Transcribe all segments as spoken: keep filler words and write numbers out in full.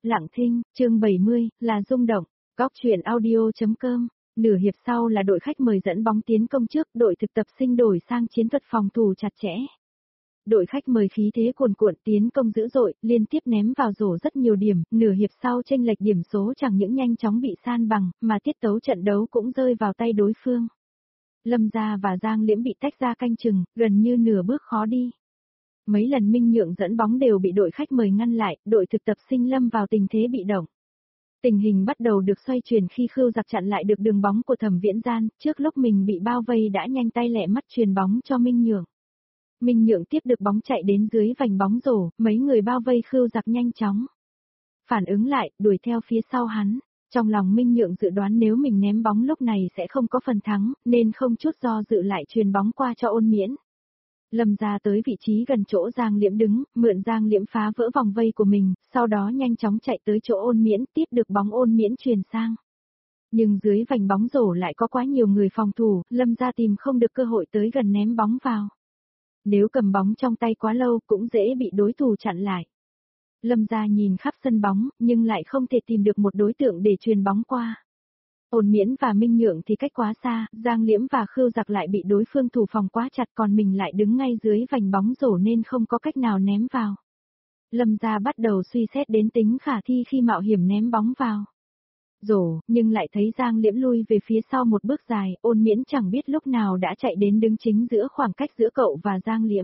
Lặng thinh, chương bảy mươi, là rung động, góc truyện audio.com. Nửa hiệp sau là đội khách mời dẫn bóng tiến công trước, đội thực tập sinh đổi sang chiến thuật phòng thủ chặt chẽ. Đội khách mời khí thế cuồn cuộn tiến công dữ dội, liên tiếp ném vào rổ rất nhiều điểm, nửa hiệp sau chênh lệch điểm số chẳng những nhanh chóng bị san bằng, mà tiết tấu trận đấu cũng rơi vào tay đối phương. Lâm Gia và Giang Liễm bị tách ra canh chừng, gần như nửa bước khó đi. Mấy lần Minh Nhượng dẫn bóng đều bị đội khách mời ngăn lại, đội thực tập sinh lâm vào tình thế bị động. Tình hình bắt đầu được xoay chuyển khi Khưu Giặc chặn lại được đường bóng của Thẩm Viễn Gian, trước lúc mình bị bao vây đã nhanh tay lẹ mắt truyền bóng cho Minh Nhượng. Minh Nhượng tiếp được bóng chạy đến dưới vành bóng rổ, mấy người bao vây Khưu Giặc nhanh chóng phản ứng lại, đuổi theo phía sau hắn. Trong lòng Minh Nhượng dự đoán nếu mình ném bóng lúc này sẽ không có phần thắng, nên không chút do dự lại truyền bóng qua cho Ôn Miễn. Lâm Gia tới vị trí gần chỗ Giang Liễm đứng, mượn Giang Liễm phá vỡ vòng vây của mình, sau đó nhanh chóng chạy tới chỗ Ôn Miễn, tiếp được bóng Ôn Miễn truyền sang. Nhưng dưới vành bóng rổ lại có quá nhiều người phòng thủ, Lâm Gia tìm không được cơ hội tới gần ném bóng vào. Nếu cầm bóng trong tay quá lâu cũng dễ bị đối thủ chặn lại. Lâm Gia nhìn khắp sân bóng, nhưng lại không thể tìm được một đối tượng để truyền bóng qua. Ôn Miễn và Minh Nhượng thì cách quá xa, Giang Liễm và Khưu Giặc lại bị đối phương thủ phòng quá chặt, còn mình lại đứng ngay dưới vành bóng rổ nên không có cách nào ném vào. Lâm Gia bắt đầu suy xét đến tính khả thi khi mạo hiểm ném bóng vào rổ, nhưng lại thấy Giang Liễm lui về phía sau một bước dài, Ôn Miễn chẳng biết lúc nào đã chạy đến đứng chính giữa khoảng cách giữa cậu và Giang Liễm.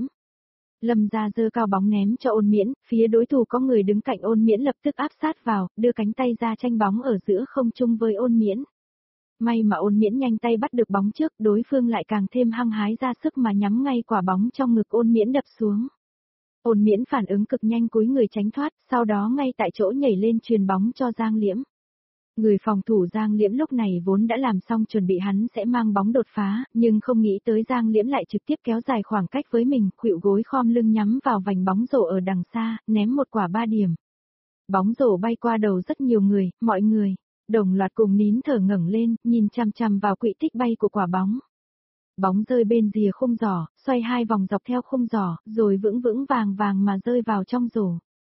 Lâm Gia giơ cao bóng ném cho Ôn Miễn, phía đối thủ có người đứng cạnh Ôn Miễn lập tức áp sát vào, đưa cánh tay ra tranh bóng ở giữa không trung với Ôn Miễn. May mà Ôn Miễn nhanh tay bắt được bóng trước, đối phương lại càng thêm hăng hái ra sức mà nhắm ngay quả bóng trong ngực Ôn Miễn đập xuống. Ôn Miễn phản ứng cực nhanh cúi người tránh thoát, sau đó ngay tại chỗ nhảy lên truyền bóng cho Giang Liễm. Người phòng thủ Giang Liễm lúc này vốn đã làm xong chuẩn bị hắn sẽ mang bóng đột phá, nhưng không nghĩ tới Giang Liễm lại trực tiếp kéo dài khoảng cách với mình, khuỵu gối khom lưng nhắm vào vành bóng rổ ở đằng xa, ném một quả ba điểm. Bóng rổ bay qua đầu rất nhiều người, mọi người đồng loạt cùng nín thở ngẩng lên, nhìn chằm chằm vào quỹ tích bay của quả bóng. Bóng rơi bên rìa khung giỏ, xoay hai vòng dọc theo khung giỏ, rồi vững vững vàng vàng mà rơi vào trong rổ.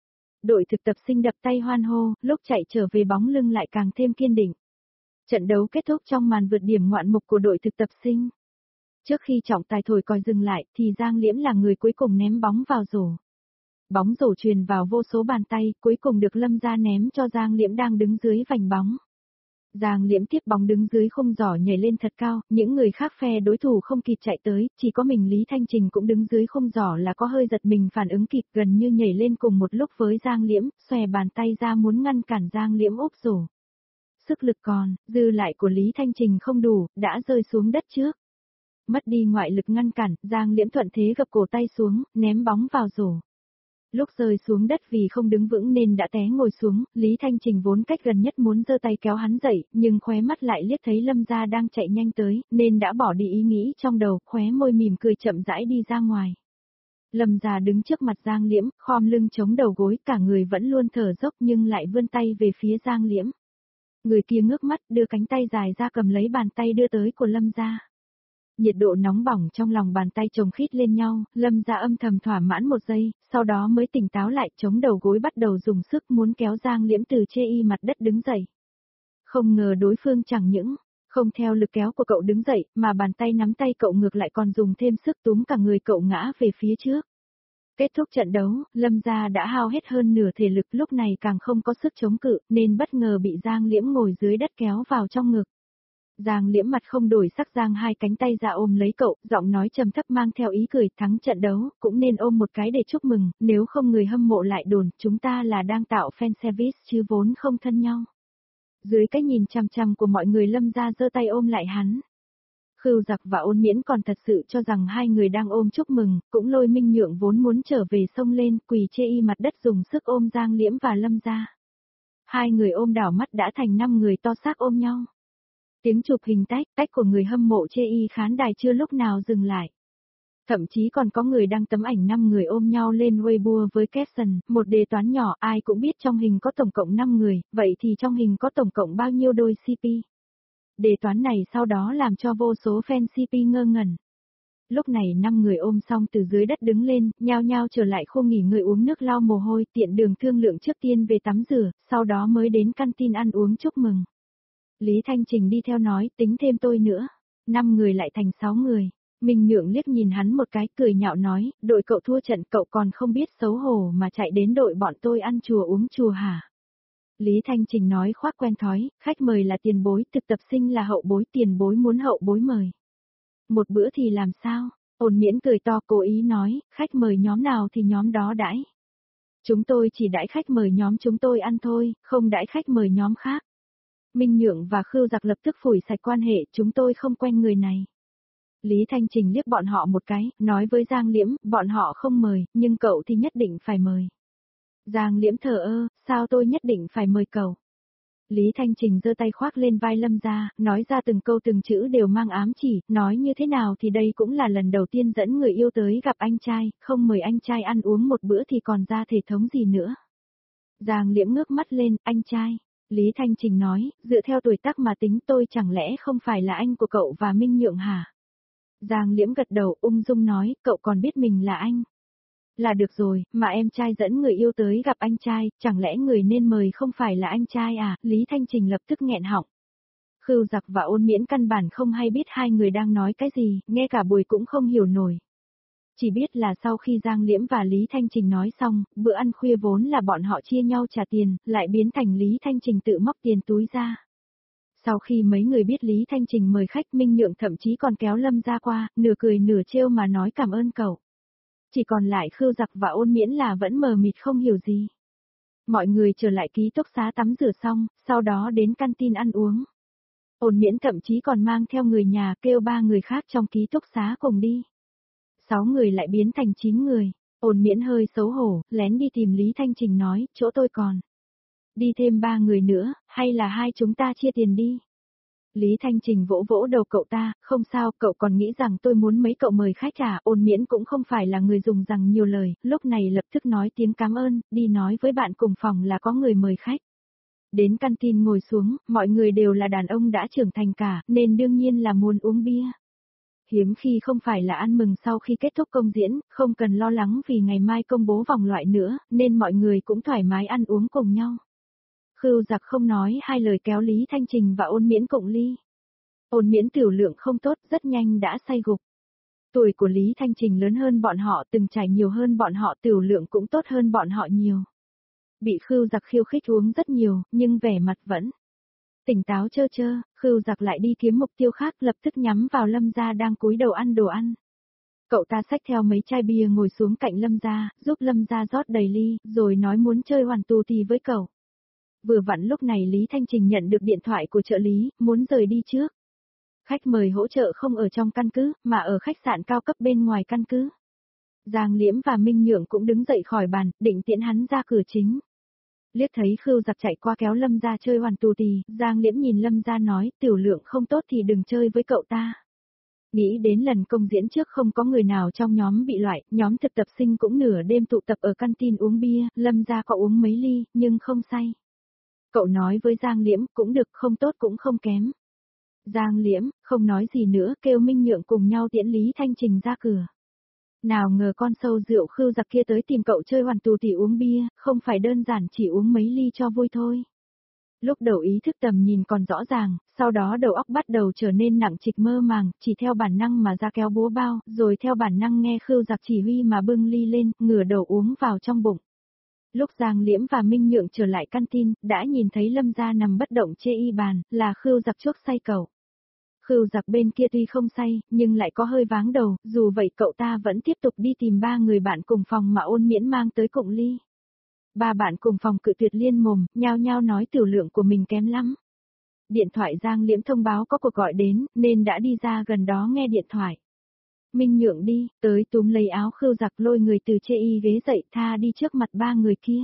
Đội thực tập sinh đập tay hoan hô, lúc chạy trở về bóng lưng lại càng thêm kiên định. Trận đấu kết thúc trong màn vượt điểm ngoạn mục của đội thực tập sinh. Trước khi trọng tài thổi còi dừng lại, thì Giang Liễm là người cuối cùng ném bóng vào rổ. Bóng rổ truyền vào vô số bàn tay, cuối cùng được Lâm Gia ném cho Giang Liễm đang đứng dưới vành bóng. Giang Liễm tiếp bóng đứng dưới khung giỏ nhảy lên thật cao, những người khác phe đối thủ không kịp chạy tới, chỉ có mình Lý Thanh Trình cũng đứng dưới khung giỏ là có hơi giật mình phản ứng kịp, gần như nhảy lên cùng một lúc với Giang Liễm, xòe bàn tay ra muốn ngăn cản Giang Liễm úp rổ. Sức lực còn, dư lại của Lý Thanh Trình không đủ, đã rơi xuống đất trước. Mất đi ngoại lực ngăn cản, Giang Liễm thuận thế gập cổ tay xuống, ném bóng vào rổ. Lúc rơi xuống đất vì không đứng vững nên đã té ngồi xuống, Lý Thanh Trình vốn cách gần nhất muốn giơ tay kéo hắn dậy, nhưng khóe mắt lại liếc thấy Lâm Gia đang chạy nhanh tới, nên đã bỏ đi ý nghĩ trong đầu, khóe môi mỉm cười chậm rãi đi ra ngoài. Lâm Gia đứng trước mặt Giang Liễm, khom lưng chống đầu gối, cả người vẫn luôn thở dốc nhưng lại vươn tay về phía Giang Liễm. Người kia ngước mắt, đưa cánh tay dài ra cầm lấy bàn tay đưa tới của Lâm Gia. Nhiệt độ nóng bỏng trong lòng bàn tay chồng khít lên nhau, Lâm Gia âm thầm thỏa mãn một giây, sau đó mới tỉnh táo lại, chống đầu gối bắt đầu dùng sức muốn kéo Giang Liễm từ chê y mặt đất đứng dậy. Không ngờ đối phương chẳng những không theo lực kéo của cậu đứng dậy, mà bàn tay nắm tay cậu ngược lại còn dùng thêm sức túm cả người cậu ngã về phía trước. Kết thúc trận đấu, Lâm Gia đã hao hết hơn nửa thể lực, lúc này càng không có sức chống cự, nên bất ngờ bị Giang Liễm ngồi dưới đất kéo vào trong ngực. Giang Liễm mặt không đổi sắc giang hai cánh tay ra ôm lấy cậu, giọng nói trầm thấp mang theo ý cười, thắng trận đấu, cũng nên ôm một cái để chúc mừng, nếu không người hâm mộ lại đồn, chúng ta là đang tạo fan service chứ vốn không thân nhau. Dưới cái nhìn chằm chằm của mọi người Lâm Gia giơ tay ôm lại hắn. Khưu Giặc và Ôn Miễn còn thật sự cho rằng hai người đang ôm chúc mừng, cũng lôi Minh Nhượng vốn muốn trở về sông lên, quỳ chê y mặt đất dùng sức ôm Giang Liễm và Lâm Gia. Hai người ôm đảo mắt đã thành năm người to xác ôm nhau. Tiếng chụp hình tách, tách của người hâm mộ chê y khán đài chưa lúc nào dừng lại. Thậm chí còn có người đăng tấm ảnh năm người ôm nhau lên Weibo với caption, một đề toán nhỏ, ai cũng biết trong hình có tổng cộng năm người, vậy thì trong hình có tổng cộng bao nhiêu đôi xê pê. Đề toán này sau đó làm cho vô số fan xê pê ngơ ngẩn. Lúc này năm người ôm xong từ dưới đất đứng lên, nhao nhao trở lại khu nghỉ ngơi uống nước lau mồ hôi, tiện đường thương lượng trước tiên về tắm rửa, sau đó mới đến canteen ăn uống chúc mừng. Lý Thanh Trình đi theo nói, tính thêm tôi nữa. Năm người lại thành sáu người. Minh Nhượng liếc nhìn hắn một cái, cười nhạo nói, đội cậu thua trận cậu còn không biết xấu hổ mà chạy đến đội bọn tôi ăn chùa uống chùa hả? Lý Thanh Trình nói khoác quen thói, khách mời là tiền bối, thực tập sinh là hậu bối, tiền bối muốn hậu bối mời. Một bữa thì làm sao? Ôn Miễn cười to cố ý nói, khách mời nhóm nào thì nhóm đó đãi. Chúng tôi chỉ đãi khách mời nhóm chúng tôi ăn thôi, không đãi khách mời nhóm khác. Minh Nhượng và Khưu Giặc lập tức phủi sạch quan hệ, chúng tôi không quen người này. Lý Thanh Trình liếc bọn họ một cái, nói với Giang Liễm, bọn họ không mời, nhưng cậu thì nhất định phải mời. Giang Liễm thờ ơ, sao tôi nhất định phải mời cậu? Lý Thanh Trình giơ tay khoác lên vai Lâm Gia, nói ra từng câu từng chữ đều mang ám chỉ, nói như thế nào thì đây cũng là lần đầu tiên dẫn người yêu tới gặp anh trai, không mời anh trai ăn uống một bữa thì còn ra thể thống gì nữa. Giang Liễm ngước mắt lên, anh trai. Lý Thanh Trình nói, dựa theo tuổi tác mà tính tôi chẳng lẽ không phải là anh của cậu và Minh Nhượng hả? Giang Liễm gật đầu ung dung nói, cậu còn biết mình là anh. Là được rồi, mà em trai dẫn người yêu tới gặp anh trai, chẳng lẽ người nên mời không phải là anh trai à? Lý Thanh Trình lập tức nghẹn họng. Khưu Giặc và Ôn Miễn căn bản không hay biết hai người đang nói cái gì, nghe cả buổi cũng không hiểu nổi. Chỉ biết là sau khi Giang Liễm và Lý Thanh Trình nói xong, bữa ăn khuya vốn là bọn họ chia nhau trả tiền, lại biến thành Lý Thanh Trình tự móc tiền túi ra. Sau khi mấy người biết Lý Thanh Trình mời khách, Minh Nhượng thậm chí còn kéo Lâm ra qua, nửa cười nửa trêu mà nói cảm ơn cậu. Chỉ còn lại Khưu Giặc và Ôn Miễn là vẫn mờ mịt không hiểu gì. Mọi người trở lại ký túc xá tắm rửa xong, sau đó đến canteen ăn uống. Ôn Miễn thậm chí còn mang theo người nhà kêu ba người khác trong ký túc xá cùng đi. Sáu người lại biến thành chín người. Ôn Miễn hơi xấu hổ, lén đi tìm Lý Thanh Trình nói, chỗ tôi còn. Đi thêm ba người nữa, hay là hai chúng ta chia tiền đi. Lý Thanh Trình vỗ vỗ đầu cậu ta, không sao, cậu còn nghĩ rằng tôi muốn mấy cậu mời khách à? Ôn Miễn cũng không phải là người dùng rằng nhiều lời, lúc này lập tức nói tiếng cảm ơn, đi nói với bạn cùng phòng là có người mời khách. Đến canteen ngồi xuống, mọi người đều là đàn ông đã trưởng thành cả, nên đương nhiên là muốn uống bia. Hiếm khi không phải là ăn mừng sau khi kết thúc công diễn, không cần lo lắng vì ngày mai công bố vòng loại nữa, nên mọi người cũng thoải mái ăn uống cùng nhau. Khưu Giặc không nói hai lời kéo Lý Thanh Trình và Ôn Miễn cộng ly. Ôn Miễn tiểu lượng không tốt, rất nhanh đã say gục. Tuổi của Lý Thanh Trình lớn hơn bọn họ, từng trải nhiều hơn bọn họ, tiểu lượng cũng tốt hơn bọn họ nhiều. Bị Khưu Giặc khiêu khích uống rất nhiều, nhưng vẻ mặt vẫn tỉnh táo trơ trơ. Khưu Giặc lại đi kiếm mục tiêu khác, lập tức nhắm vào Lâm Gia đang cúi đầu ăn đồ ăn. Cậu ta xách theo mấy chai bia ngồi xuống cạnh Lâm Gia, giúp Lâm Gia rót đầy ly, rồi nói muốn chơi hoàn tù tì với cậu. Vừa vặn lúc này Lý Thanh Trình nhận được điện thoại của trợ lý, muốn rời đi trước. Khách mời hỗ trợ không ở trong căn cứ, mà ở khách sạn cao cấp bên ngoài căn cứ. Giang Liễm và Minh Nhượng cũng đứng dậy khỏi bàn, định tiễn hắn ra cửa chính. Liếc thấy Khưu Giặc chạy qua kéo Lâm Gia chơi hoàn tù tì, Giang Liễm nhìn Lâm Gia nói, tiểu lượng không tốt thì đừng chơi với cậu ta. Nghĩ đến lần công diễn trước không có người nào trong nhóm bị loại, nhóm thực tập sinh cũng nửa đêm tụ tập ở canteen uống bia, Lâm Gia có uống mấy ly, nhưng không say. Cậu nói với Giang Liễm, cũng được, không tốt cũng không kém. Giang Liễm, không nói gì nữa, kêu Minh Nhượng cùng nhau tiễn Lý Thanh Trình ra cửa. Nào ngờ con sâu rượu Khưu Giặc kia tới tìm cậu chơi hoàn tù tì uống bia, không phải đơn giản chỉ uống mấy ly cho vui thôi. Lúc đầu ý thức tầm nhìn còn rõ ràng, sau đó đầu óc bắt đầu trở nên nặng trịch mơ màng, chỉ theo bản năng mà ra kéo búa bao, rồi theo bản năng nghe Khưu Giặc chỉ huy mà bưng ly lên, ngửa đầu uống vào trong bụng. Lúc Giang Liễm và Minh Nhượng trở lại canteen, đã nhìn thấy Lâm Gia nằm bất động chê y bàn, là Khưu Giặc chuốc say cậu. Khưu Giặc bên kia tuy không say, nhưng lại có hơi váng đầu, dù vậy cậu ta vẫn tiếp tục đi tìm ba người bạn cùng phòng mà Ôn Miễn mang tới cụng ly. Ba bạn cùng phòng cự tuyệt liên mồm, nhao nhao nói tiểu lượng của mình kém lắm. Điện thoại Giang Liễm thông báo có cuộc gọi đến, nên đã đi ra gần đó nghe điện thoại. Minh Nhượng đi, tới túm lấy áo Khưu Giặc lôi người từ chê y ghế dậy tha đi trước mặt ba người kia.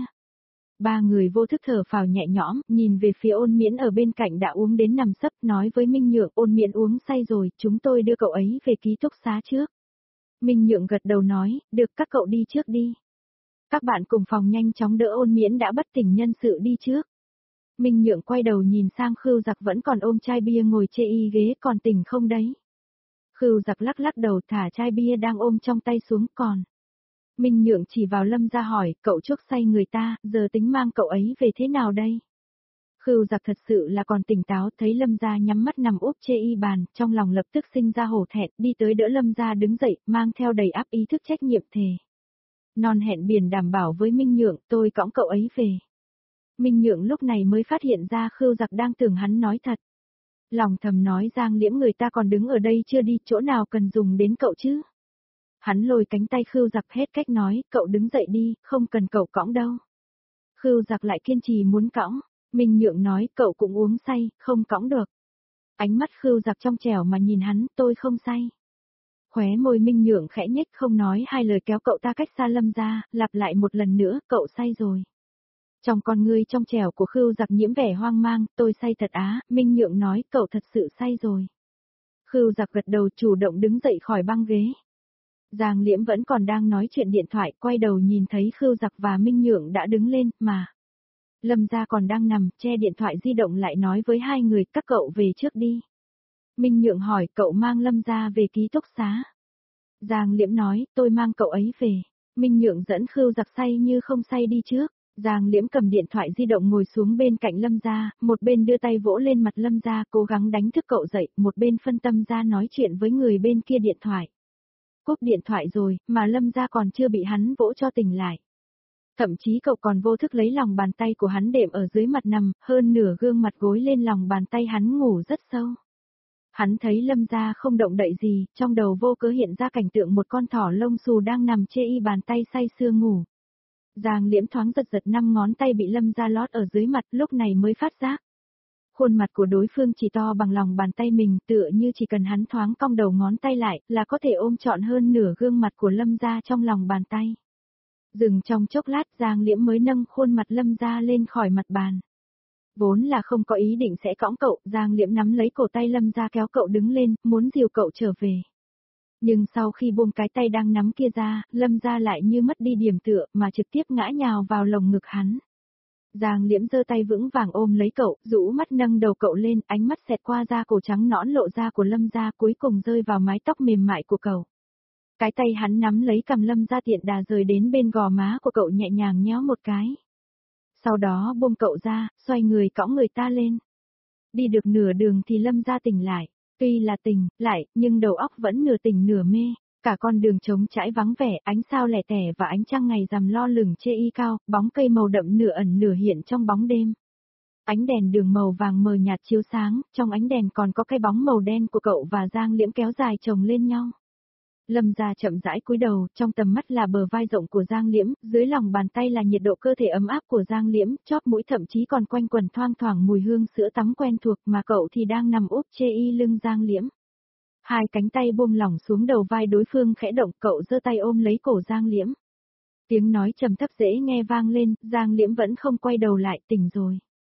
Ba người vô thức thở phào nhẹ nhõm, nhìn về phía Ôn Miễn ở bên cạnh đã uống đến nằm sấp, nói với Minh Nhượng, Ôn Miễn uống say rồi, chúng tôi đưa cậu ấy về ký túc xá trước. Minh Nhượng gật đầu nói, được, các cậu đi trước đi. Các bạn cùng phòng nhanh chóng đỡ Ôn Miễn đã bất tỉnh nhân sự đi trước. Minh Nhượng quay đầu nhìn sang Khưu Giặc vẫn còn ôm chai bia ngồi chê y ghế, còn tỉnh không đấy? Khưu Giặc lắc lắc đầu thả chai bia đang ôm trong tay xuống còn. Minh Nhượng chỉ vào Lâm Gia hỏi, cậu chuốc say người ta, giờ tính mang cậu ấy về thế nào đây? Khưu Giặc thật sự là còn tỉnh táo, thấy Lâm Gia nhắm mắt nằm úp chê y bàn, trong lòng lập tức sinh ra hổ thẹn, đi tới đỡ Lâm Gia đứng dậy, mang theo đầy áp ý thức trách nhiệm thề. Non hẹn biển đảm bảo với Minh Nhượng, tôi cõng cậu ấy về. Minh Nhượng lúc này mới phát hiện ra Khưu Giặc đang tưởng hắn nói thật. Lòng thầm nói Giang Liễm người ta còn đứng ở đây chưa đi, chỗ nào cần dùng đến cậu chứ? Hắn lôi cánh tay Khưu Giặc hết cách nói, cậu đứng dậy đi, không cần cậu cõng đâu. Khưu Giặc lại kiên trì muốn cõng, Minh Nhượng nói cậu cũng uống say, không cõng được. Ánh mắt Khưu Giặc trong trẻo mà nhìn hắn, tôi không say. Khóe môi Minh Nhượng khẽ nhếch không nói hai lời kéo cậu ta cách xa Lâm Gia, lặp lại một lần nữa, cậu say rồi. Trong con ngươi trong trẻo của Khưu Giặc nhiễm vẻ hoang mang, tôi say thật á, Minh Nhượng nói cậu thật sự say rồi. Khưu Giặc gật đầu chủ động đứng dậy khỏi băng ghế. Giang Liễm vẫn còn đang nói chuyện điện thoại, quay đầu nhìn thấy Khưu Giặc và Minh Nhượng đã đứng lên, mà. Lâm Gia còn đang nằm, che điện thoại di động lại nói với hai người, các cậu về trước đi. Minh Nhượng hỏi, cậu mang Lâm Gia về ký túc xá. Giang Liễm nói, tôi mang cậu ấy về. Minh Nhượng dẫn Khưu Giặc say như không say đi trước. Giang Liễm cầm điện thoại di động ngồi xuống bên cạnh Lâm Gia, một bên đưa tay vỗ lên mặt Lâm Gia cố gắng đánh thức cậu dậy, một bên phân tâm ra nói chuyện với người bên kia điện thoại. Cúp điện thoại rồi, mà Lâm Gia còn chưa bị hắn vỗ cho tỉnh lại. Thậm chí cậu còn vô thức lấy lòng bàn tay của hắn đệm ở dưới mặt nằm, hơn nửa gương mặt gối lên lòng bàn tay hắn ngủ rất sâu. Hắn thấy Lâm Gia không động đậy gì, trong đầu vô cớ hiện ra cảnh tượng một con thỏ lông xù đang nằm chê y bàn tay say sưa ngủ. Giang Liễm thoáng giật giật năm ngón tay bị Lâm Gia lót ở dưới mặt, lúc này mới phát giác. Khuôn mặt của đối phương chỉ to bằng lòng bàn tay mình, tựa như chỉ cần hắn thoáng cong đầu ngón tay lại, là có thể ôm trọn hơn nửa gương mặt của Lâm Gia trong lòng bàn tay. Dừng trong chốc lát, Giang Liễm mới nâng khuôn mặt Lâm Gia lên khỏi mặt bàn. Vốn là không có ý định sẽ cõng cậu, Giang Liễm nắm lấy cổ tay Lâm Gia kéo cậu đứng lên, muốn dìu cậu trở về. Nhưng sau khi buông cái tay đang nắm kia ra, Lâm Gia lại như mất đi điểm tựa mà trực tiếp ngã nhào vào lồng ngực hắn. Giang Liễm giơ tay vững vàng ôm lấy cậu, rũ mắt nâng đầu cậu lên, ánh mắt xẹt qua da cổ trắng nõn lộ ra của Lâm Gia cuối cùng rơi vào mái tóc mềm mại của cậu. Cái tay hắn nắm lấy cầm Lâm Gia tiện đà rời đến bên gò má của cậu nhẹ nhàng nhéo một cái. Sau đó buông cậu ra, xoay người cõng người ta lên. Đi được nửa đường thì Lâm Gia tỉnh lại. Tuy là tỉnh, lại, nhưng đầu óc vẫn nửa tỉnh nửa mê, cả con đường trống trải vắng vẻ, ánh sao lẻ tẻ và ánh trăng ngày rằm lo lửng chê y cao, bóng cây màu đậm nửa ẩn nửa hiện trong bóng đêm. Ánh đèn đường màu vàng mờ nhạt chiếu sáng, trong ánh đèn còn có cái bóng màu đen của cậu và Giang Liễm kéo dài chồng lên nhau. Lâm Gia chậm rãi cúi đầu, trong tầm mắt là bờ vai rộng của Giang Liễm, dưới lòng bàn tay là nhiệt độ cơ thể ấm áp của Giang Liễm, chóp mũi thậm chí còn quanh quẩn thoang thoảng mùi hương sữa tắm quen thuộc mà cậu thì đang nằm úp chê y lưng Giang Liễm. Hai cánh tay buông lỏng xuống đầu vai đối phương khẽ động, cậu giơ tay ôm lấy cổ Giang Liễm. Tiếng nói trầm thấp dễ nghe vang lên, Giang Liễm vẫn không quay đầu lại, tỉnh rồi.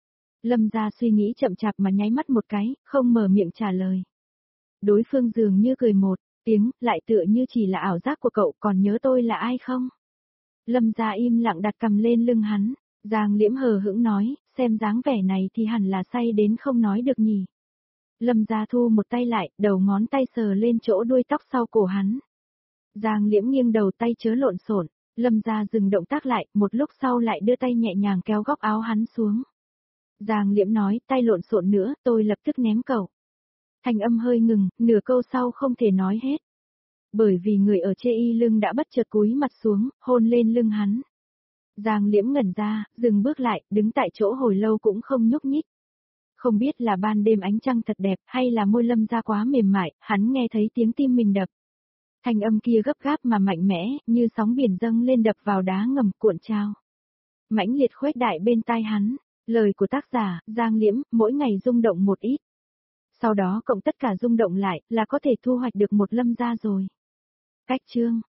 Lâm Gia suy nghĩ chậm chạp mà nháy mắt một cái, không mở miệng trả lời. Đối phương dường như cười một tiếng, lại tựa như chỉ là ảo giác của cậu, còn nhớ tôi là ai không? Lâm Gia im lặng đặt cầm lên lưng hắn, Giang Liễm hờ hững nói, xem dáng vẻ này thì hẳn là say đến không nói được nhỉ. Lâm Gia thu một tay lại, đầu ngón tay sờ lên chỗ đuôi tóc sau cổ hắn. Giang Liễm nghiêng đầu tay chớ lộn xộn, Lâm Gia dừng động tác lại, một lúc sau lại đưa tay nhẹ nhàng kéo góc áo hắn xuống. Giang Liễm nói, tay lộn xộn nữa, tôi lập tức ném cậu. Thanh âm hơi ngừng, nửa câu sau không thể nói hết. Bởi vì người ở chê y lưng đã bất chợt cúi mặt xuống, hôn lên lưng hắn. Giang Liễm ngẩn ra, dừng bước lại, đứng tại chỗ hồi lâu cũng không nhúc nhích. Không biết là ban đêm ánh trăng thật đẹp, hay là môi Lâm Gia quá mềm mại, hắn nghe thấy tiếng tim mình đập. Thanh âm kia gấp gáp mà mạnh mẽ, như sóng biển dâng lên đập vào đá ngầm cuộn trao. Mãnh liệt khuếch đại bên tai hắn, lời của tác giả, Giang Liễm, mỗi ngày rung động một ít. Sau đó cộng tất cả rung động lại, là có thể thu hoạch được một Lâm Gia rồi. Cách chương